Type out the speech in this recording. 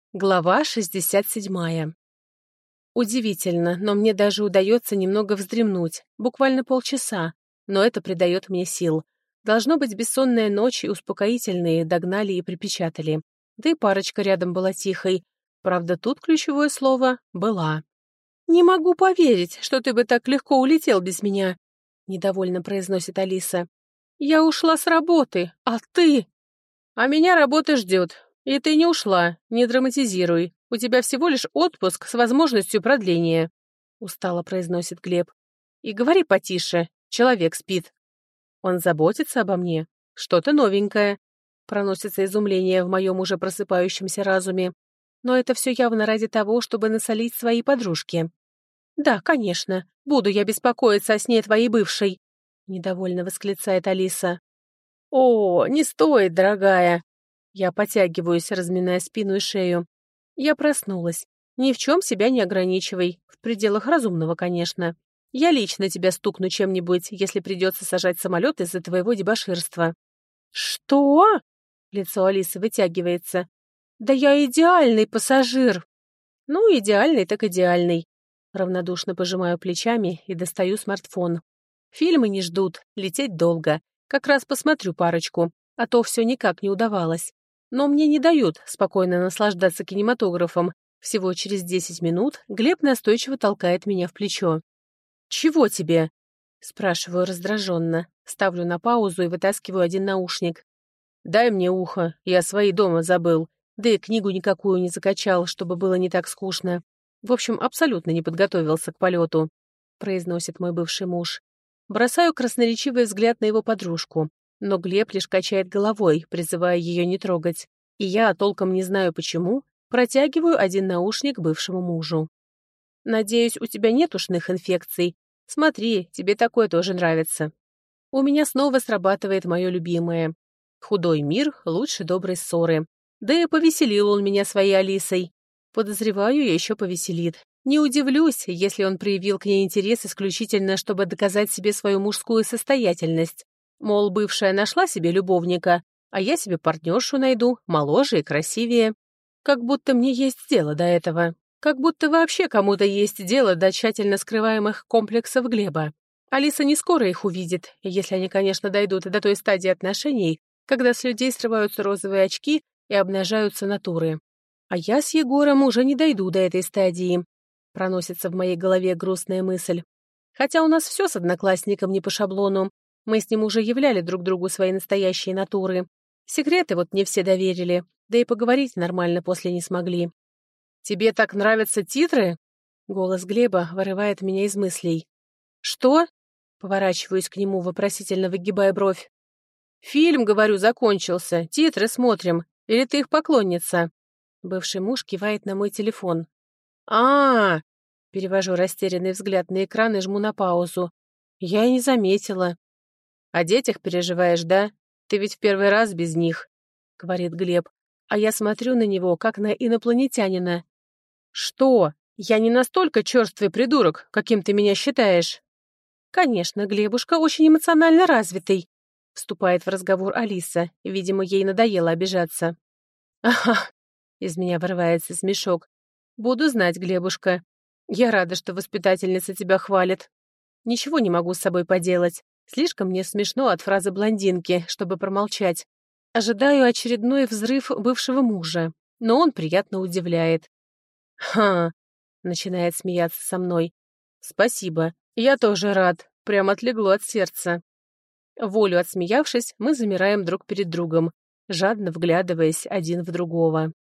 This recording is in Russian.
Глава 67. Удивительно, но мне даже удается немного вздремнуть, буквально полчаса, но это придает мне сил. Должно быть, бессонная ночь и успокоительные догнали и припечатали. Да и парочка рядом была тихой. Правда, тут ключевое слово «была». «Не могу поверить, что ты бы так легко улетел без меня», — недовольно произносит Алиса. «Я ушла с работы, а ты...» «А меня работа ждет. И ты не ушла, не драматизируй. У тебя всего лишь отпуск с возможностью продления», — устало произносит Глеб. «И говори потише, человек спит». «Он заботится обо мне? Что-то новенькое», — проносится изумление в моем уже просыпающемся разуме. Но это все явно ради того, чтобы насолить своей подружке. «Да, конечно, буду я беспокоиться о сне твоей бывшей», — недовольно восклицает Алиса. «О, не стоит, дорогая!» Я потягиваюсь, разминая спину и шею. Я проснулась. Ни в чем себя не ограничивай. В пределах разумного, конечно. Я лично тебя стукну чем-нибудь, если придется сажать самолет из-за твоего дебоширства. «Что?» — лицо Алисы вытягивается. «Да я идеальный пассажир!» «Ну, идеальный так идеальный». Равнодушно пожимаю плечами и достаю смартфон. Фильмы не ждут, лететь долго. Как раз посмотрю парочку, а то все никак не удавалось. Но мне не дают спокойно наслаждаться кинематографом. Всего через 10 минут Глеб настойчиво толкает меня в плечо. «Чего тебе?» — спрашиваю раздраженно. Ставлю на паузу и вытаскиваю один наушник. «Дай мне ухо, я свои дома забыл. Да и книгу никакую не закачал, чтобы было не так скучно. В общем, абсолютно не подготовился к полету», — произносит мой бывший муж. Бросаю красноречивый взгляд на его подружку, но Глеб лишь качает головой, призывая ее не трогать. И я, толком не знаю почему, протягиваю один наушник бывшему мужу. «Надеюсь, у тебя нет ушных инфекций. Смотри, тебе такое тоже нравится». У меня снова срабатывает мое любимое. Худой мир лучше доброй ссоры. Да и повеселил он меня своей Алисой. Подозреваю, еще повеселит. Не удивлюсь, если он проявил к ней интерес исключительно, чтобы доказать себе свою мужскую состоятельность. Мол, бывшая нашла себе любовника, а я себе партнершу найду, моложе и красивее. Как будто мне есть дело до этого. Как будто вообще кому-то есть дело до тщательно скрываемых комплексов Глеба. Алиса не скоро их увидит, если они, конечно, дойдут до той стадии отношений, когда с людей срываются розовые очки и обнажаются натуры. А я с Егором уже не дойду до этой стадии. Проносится в моей голове грустная мысль. Хотя у нас все с одноклассником не по шаблону. Мы с ним уже являли друг другу свои настоящие натуры. Секреты вот не все доверили, да и поговорить нормально после не смогли. «Тебе так нравятся титры?» Голос Глеба вырывает меня из мыслей. «Что?» Поворачиваюсь к нему, вопросительно выгибая бровь. «Фильм, говорю, закончился. Титры смотрим. Или ты их поклонница?» Бывший муж кивает на мой телефон. а Перевожу растерянный взгляд на экран и жму на паузу. Я и не заметила. «О детях переживаешь, да? Ты ведь в первый раз без них», — говорит Глеб. А я смотрю на него, как на инопланетянина. «Что? Я не настолько черствый придурок, каким ты меня считаешь?» «Конечно, Глебушка очень эмоционально развитый», — вступает в разговор Алиса. Видимо, ей надоело обижаться. «Ага», — из меня вырывается смешок. «Буду знать, Глебушка. Я рада, что воспитательница тебя хвалит. Ничего не могу с собой поделать. Слишком мне смешно от фразы блондинки, чтобы промолчать. Ожидаю очередной взрыв бывшего мужа, но он приятно удивляет. «Ха!» — начинает смеяться со мной. «Спасибо. Я тоже рад. Прям отлегло от сердца». Волю отсмеявшись, мы замираем друг перед другом, жадно вглядываясь один в другого.